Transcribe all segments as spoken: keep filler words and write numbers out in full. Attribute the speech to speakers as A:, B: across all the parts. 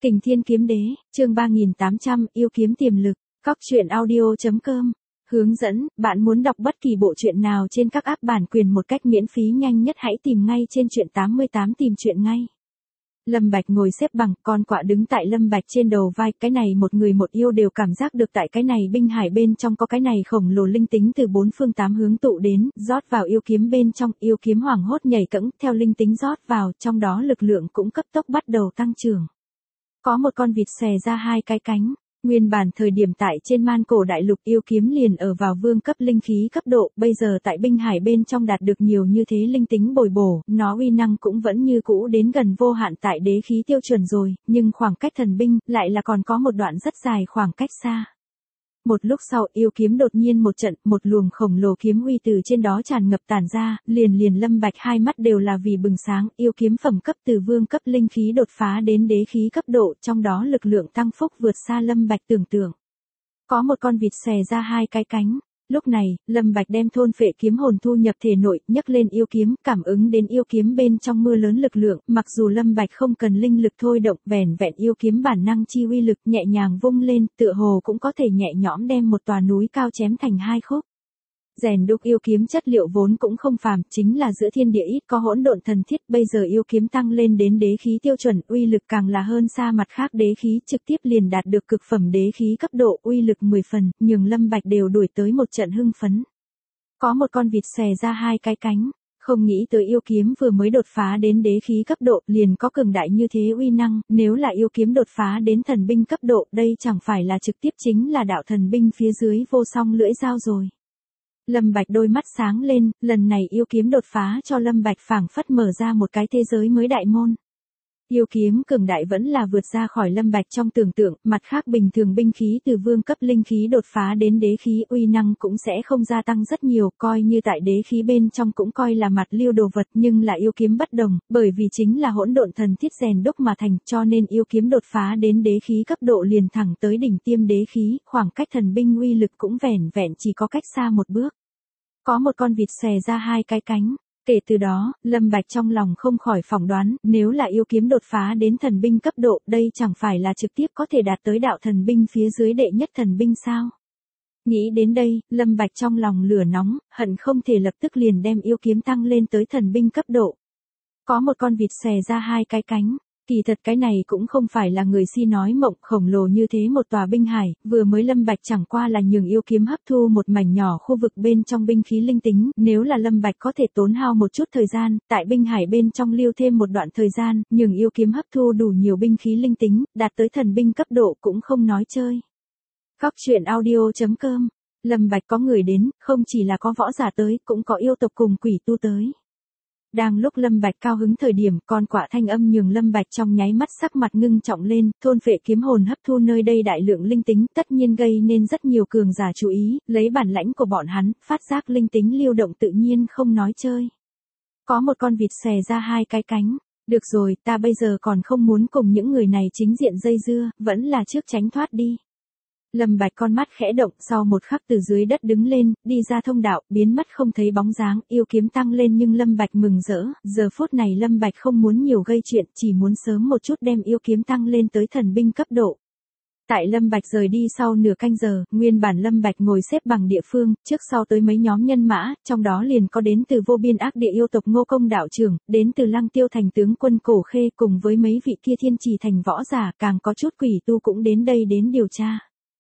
A: Kình Thiên Kiếm Đế, chương ba nghìn tám trăm, yêu kiếm tiềm lực, Cóc Truyện Audio chấm com. Hướng dẫn, bạn muốn đọc bất kỳ bộ truyện nào trên các app bản quyền một cách miễn phí nhanh nhất hãy tìm ngay trên truyện tám mươi tám tìm truyện ngay. Lâm Bạch ngồi xếp bằng, con quạ đứng tại Lâm Bạch trên đầu vai, cái này một người một yêu đều cảm giác được tại cái này binh hải bên trong có cái này khổng lồ linh tính từ bốn phương tám hướng tụ đến, rót vào yêu kiếm bên trong, yêu kiếm hoảng hốt nhảy cẫng, theo linh tính rót vào, trong đó lực lượng cũng cấp tốc bắt đầu tăng trưởng. Có một con vịt xòe ra hai cái cánh. Nguyên bản thời điểm tại trên man cổ đại lục yêu kiếm liền ở vào vương cấp linh khí cấp độ, bây giờ tại binh hải bên trong đạt được nhiều như thế linh tính bồi bổ, nó uy năng cũng vẫn như cũ đến gần vô hạn tại đế khí tiêu chuẩn rồi, nhưng khoảng cách thần binh lại là còn có một đoạn rất dài khoảng cách xa. Một lúc sau yêu kiếm đột nhiên một trận, một luồng khổng lồ kiếm uy từ trên đó tràn ngập tản ra, liền liền Lâm Bạch hai mắt đều là vì bừng sáng, yêu kiếm phẩm cấp từ vương cấp linh khí đột phá đến đế khí cấp độ, trong đó lực lượng tăng phúc vượt xa Lâm Bạch tưởng tượng. Có một con vịt xòe ra hai cái cánh. Lúc này, Lâm Bạch đem thôn phệ kiếm hồn thu nhập thể nội, nhấc lên yêu kiếm, cảm ứng đến yêu kiếm bên trong mưa lớn lực lượng, mặc dù Lâm Bạch không cần linh lực thôi động, vẻn vẹn yêu kiếm bản năng chi uy lực nhẹ nhàng vung lên, tựa hồ cũng có thể nhẹ nhõm đem một tòa núi cao chém thành hai khúc. Rèn đúc yêu kiếm chất liệu vốn cũng không phàm, chính là giữa thiên địa ít có hỗn độn thần thiết, bây giờ yêu kiếm tăng lên đến đế khí tiêu chuẩn, uy lực càng là hơn xa mặt khác đế khí, trực tiếp liền đạt được cực phẩm đế khí cấp độ, uy lực mười phần, nhường Lâm Bạch đều đuổi tới một trận hưng phấn. Có một con vịt xòe ra hai cái cánh, không nghĩ tới yêu kiếm vừa mới đột phá đến đế khí cấp độ, liền có cường đại như thế uy năng, nếu là yêu kiếm đột phá đến thần binh cấp độ, đây chẳng phải là trực tiếp chính là đạo thần binh phía dưới vô song lưỡi dao rồi. Lâm Bạch đôi mắt sáng lên, lần này yêu kiếm đột phá cho Lâm Bạch phảng phất mở ra một cái thế giới mới đại môn. Yêu kiếm cường đại vẫn là vượt ra khỏi Lâm Bạch trong tưởng tượng, mặt khác bình thường binh khí từ vương cấp linh khí đột phá đến đế khí uy năng cũng sẽ không gia tăng rất nhiều, coi như tại đế khí bên trong cũng coi là mặt lưu đồ vật, nhưng là yêu kiếm bất đồng, bởi vì chính là hỗn độn thần thiết rèn đúc mà thành, cho nên yêu kiếm đột phá đến đế khí cấp độ liền thẳng tới đỉnh tiêm đế khí, khoảng cách thần binh uy lực cũng vẻn vẹn chỉ có cách xa một bước. Có một con vịt xòe ra hai cái cánh. Kể từ đó, Lâm Bạch trong lòng không khỏi phỏng đoán, nếu là yêu kiếm đột phá đến thần binh cấp độ, đây chẳng phải là trực tiếp có thể đạt tới đạo thần binh phía dưới đệ nhất thần binh sao? Nghĩ đến đây, Lâm Bạch trong lòng lửa nóng, hận không thể lập tức liền đem yêu kiếm tăng lên tới thần binh cấp độ. Có một con vịt xòe ra hai cái cánh. Kỳ thật cái này cũng không phải là người si nói mộng, khổng lồ như thế một tòa binh hải, vừa mới Lâm Bạch chẳng qua là nhường yêu kiếm hấp thu một mảnh nhỏ khu vực bên trong binh khí linh tính, nếu là Lâm Bạch có thể tốn hao một chút thời gian, tại binh hải bên trong lưu thêm một đoạn thời gian, nhường yêu kiếm hấp thu đủ nhiều binh khí linh tính, đạt tới thần binh cấp độ cũng không nói chơi. Cóc Truyện Audio chấm com. Lâm Bạch có người đến, không chỉ là có võ giả tới, cũng có yêu tộc cùng quỷ tu tới. Đang lúc Lâm Bạch cao hứng thời điểm, con quạ thanh âm nhường Lâm Bạch trong nháy mắt sắc mặt ngưng trọng lên, thôn phệ kiếm hồn hấp thu nơi đây đại lượng linh tính, tất nhiên gây nên rất nhiều cường giả chú ý, lấy bản lãnh của bọn hắn, phát giác linh tính lưu động tự nhiên không nói chơi. Có một con vịt xòe ra hai cái cánh, được rồi, ta bây giờ còn không muốn cùng những người này chính diện dây dưa, vẫn là trước tránh thoát đi. Lâm Bạch con mắt khẽ động, sau một khắc từ dưới đất đứng lên, đi ra thông đạo, biến mất không thấy bóng dáng, yêu kiếm tăng lên nhưng Lâm Bạch mừng rỡ, giờ phút này Lâm Bạch không muốn nhiều gây chuyện, chỉ muốn sớm một chút đem yêu kiếm tăng lên tới thần binh cấp độ. Tại Lâm Bạch rời đi sau nửa canh giờ, nguyên bản Lâm Bạch ngồi xếp bằng địa phương, trước sau tới mấy nhóm nhân mã, trong đó liền có đến từ vô biên ác địa yêu tộc Ngô Công đạo trưởng, đến từ Lăng Tiêu thành tướng quân Cổ Khê cùng với mấy vị kia thiên trì thành võ giả, càng có chút quỷ tu cũng đến đây đến điều tra.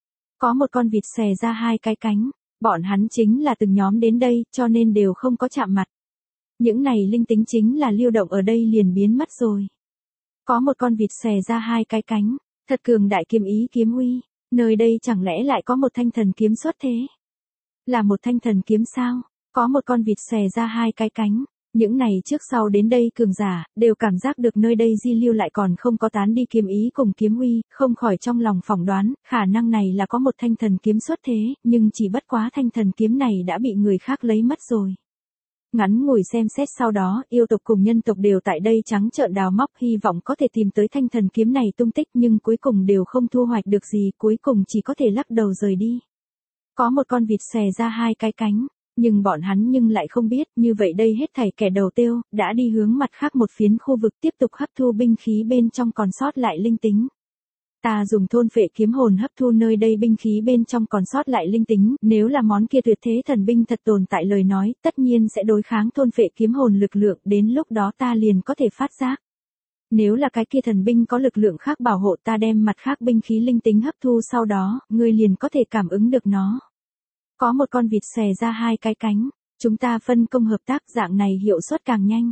A: Có một con vịt xòe ra hai cái cánh, bọn hắn chính là từng nhóm đến đây, cho nên đều không có chạm mặt. Những này linh tính chính là lưu động ở đây liền biến mất rồi. Có một con vịt xòe ra hai cái cánh, thật cường đại kiếm ý kiếm uy, nơi đây chẳng lẽ lại có một thanh thần kiếm xuất thế? Là một thanh thần kiếm sao? Có một con vịt xòe ra hai cái cánh. Những này trước sau đến đây cường giả, đều cảm giác được nơi đây di lưu lại còn không có tán đi kiếm ý cùng kiếm uy, không khỏi trong lòng phỏng đoán, khả năng này là có một thanh thần kiếm xuất thế, nhưng chỉ bất quá thanh thần kiếm này đã bị người khác lấy mất rồi. Ngắn ngủi xem xét sau đó, yêu tộc cùng nhân tộc đều tại đây trắng trợn đào móc hy vọng có thể tìm tới thanh thần kiếm này tung tích nhưng cuối cùng đều không thu hoạch được gì, cuối cùng chỉ có thể lắc đầu rời đi. Có một con vịt xòe ra hai cái cánh. Nhưng bọn hắn nhưng lại không biết, như vậy đây hết thảy kẻ đầu tiêu, đã đi hướng mặt khác một phiến khu vực tiếp tục hấp thu binh khí bên trong còn sót lại linh tính. Ta dùng thôn phệ kiếm hồn hấp thu nơi đây binh khí bên trong còn sót lại linh tính, nếu là món kia tuyệt thế thần binh thật tồn tại lời nói, tất nhiên sẽ đối kháng thôn phệ kiếm hồn lực lượng, đến lúc đó ta liền có thể phát giác. Nếu là cái kia thần binh có lực lượng khác bảo hộ ta đem mặt khác binh khí linh tính hấp thu sau đó, ngươi liền có thể cảm ứng được nó. Có một con vịt xòe ra hai cái cánh, chúng ta phân công hợp tác dạng này hiệu suất càng nhanh.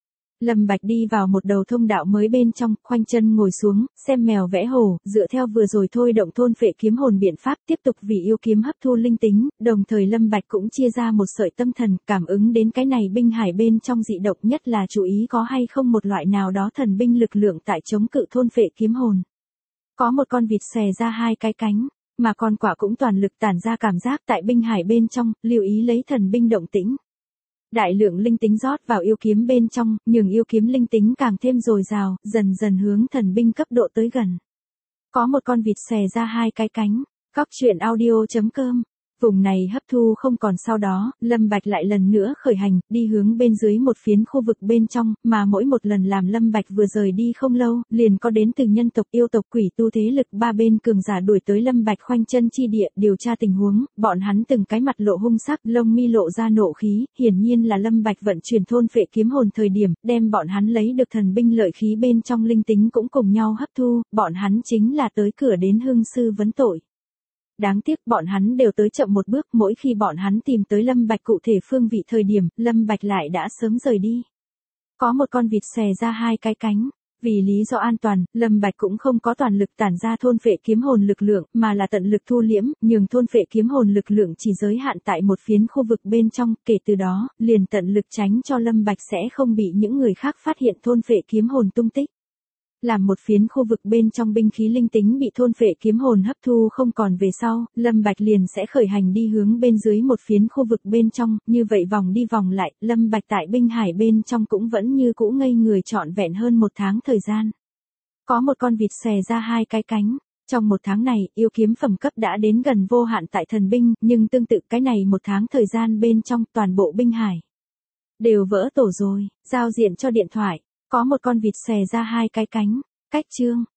A: Lâm Bạch đi vào một đầu thông đạo mới bên trong, khoanh chân ngồi xuống, xem mèo vẽ hổ, dựa theo vừa rồi thôi động thôn phệ kiếm hồn biện pháp tiếp tục vì yêu kiếm hấp thu linh tính, đồng thời Lâm Bạch cũng chia ra một sợi tâm thần, cảm ứng đến cái này binh hải bên trong dị động nhất là chú ý có hay không một loại nào đó thần binh lực lượng tại chống cự thôn phệ kiếm hồn. Có một con vịt xòe ra hai cái cánh, mà con quạ cũng toàn lực tản ra cảm giác tại binh hải bên trong, lưu ý lấy thần binh động tĩnh. Đại lượng linh tính rót vào yêu kiếm bên trong, nhường yêu kiếm linh tính càng thêm dồi dào, dần dần hướng thần binh cấp độ tới gần. Có một con vịt xòe ra hai cái cánh, góc truyện audio chấm com. Vùng này hấp thu không còn sau đó, Lâm Bạch lại lần nữa khởi hành, đi hướng bên dưới một phiến khu vực bên trong, mà mỗi một lần làm Lâm Bạch vừa rời đi không lâu, liền có đến từ nhân tộc yêu tộc quỷ tu thế lực ba bên cường giả đuổi tới Lâm Bạch khoanh chân chi địa điều tra tình huống, bọn hắn từng cái mặt lộ hung sắc, lông mi lộ ra nộ khí, hiển nhiên là Lâm Bạch vận chuyển thôn phệ kiếm hồn thời điểm, đem bọn hắn lấy được thần binh lợi khí bên trong linh tính cũng cùng nhau hấp thu, bọn hắn chính là tới cửa đến hương sư vấn tội. Đáng tiếc bọn hắn đều tới chậm một bước, mỗi khi bọn hắn tìm tới Lâm Bạch cụ thể phương vị thời điểm, Lâm Bạch lại đã sớm rời đi. Có một con vịt xòe ra hai cái cánh, vì lý do an toàn, Lâm Bạch cũng không có toàn lực tản ra thôn phệ kiếm hồn lực lượng, mà là tận lực thu liễm, nhường thôn phệ kiếm hồn lực lượng chỉ giới hạn tại một phiến khu vực bên trong, kể từ đó, liền tận lực tránh cho Lâm Bạch sẽ không bị những người khác phát hiện thôn phệ kiếm hồn tung tích. Làm một phiến khu vực bên trong binh khí linh tính bị thôn phệ kiếm hồn hấp thu không còn về sau, Lâm Bạch liền sẽ khởi hành đi hướng bên dưới một phiến khu vực bên trong, như vậy vòng đi vòng lại, Lâm Bạch tại binh hải bên trong cũng vẫn như cũ ngây người trọn vẹn hơn một tháng thời gian. Có một con vịt xòe ra hai cái cánh. Trong một tháng này, yêu kiếm phẩm cấp đã đến gần vô hạn tại thần binh, nhưng tương tự cái này một tháng thời gian bên trong toàn bộ binh hải đều vỡ tổ rồi, giao diện cho điện thoại. Có một con vịt xòe ra hai cái cánh, cách chương,